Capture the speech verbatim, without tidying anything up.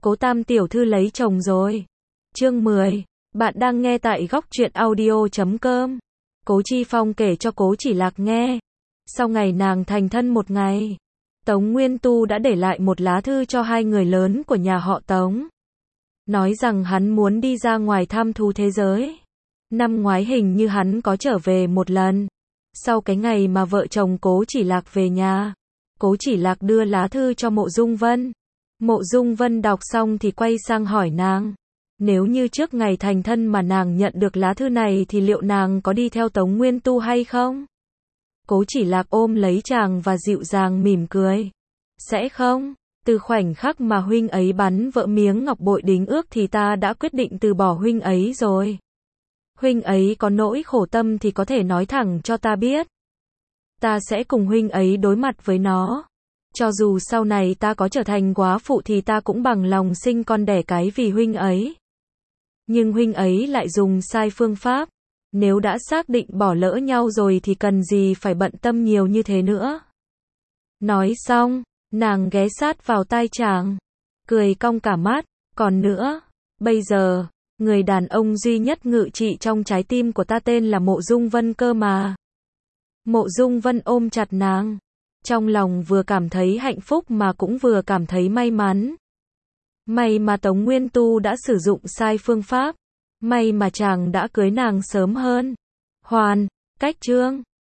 Cố Tam tiểu thư lấy chồng rồi. Chương mười. Bạn đang nghe tại góc truyện audio chấm com. Cố Chi Phong kể cho Cố Chỉ Lạc nghe. Sau ngày nàng thành thân một ngày, Tống Nguyên Tu đã để lại một lá thư cho hai người lớn của nhà họ Tống. Nói rằng hắn muốn đi ra ngoài thăm thú thế giới. Năm ngoái hình như hắn có trở về một lần. Sau cái ngày mà vợ chồng Cố Chỉ Lạc về nhà, Cố Chỉ Lạc đưa lá thư cho Mộ Dung Vân. Mộ Dung Vân đọc xong thì quay sang hỏi nàng. Nếu như trước ngày thành thân mà nàng nhận được lá thư này thì liệu nàng có đi theo Tống Nguyên Tu hay không? Cố Chỉ Lạc ôm lấy chàng và dịu dàng mỉm cười. Sẽ không. Từ khoảnh khắc mà huynh ấy bắn vỡ miếng ngọc bội đính ước thì ta đã quyết định từ bỏ huynh ấy rồi. Huynh ấy có nỗi khổ tâm thì có thể nói thẳng cho ta biết. Ta sẽ cùng huynh ấy đối mặt với nó. Cho dù sau này ta có trở thành góa phụ thì ta cũng bằng lòng sinh con đẻ cái vì huynh ấy. Nhưng huynh ấy lại dùng sai phương pháp. Nếu đã xác định bỏ lỡ nhau rồi thì cần gì phải bận tâm nhiều như thế nữa. Nói xong, nàng ghé sát vào tai chàng, cười cong cả mắt. Còn nữa, bây giờ, người đàn ông duy nhất ngự trị trong trái tim của ta tên là Mộ Dung Vân cơ mà. Mộ Dung Vân ôm chặt nàng. Trong lòng vừa cảm thấy hạnh phúc mà cũng vừa cảm thấy may mắn. May mà Tống Nguyên Tu đã sử dụng sai phương pháp. May mà chàng đã cưới nàng sớm hơn. Hoàn, cách chương.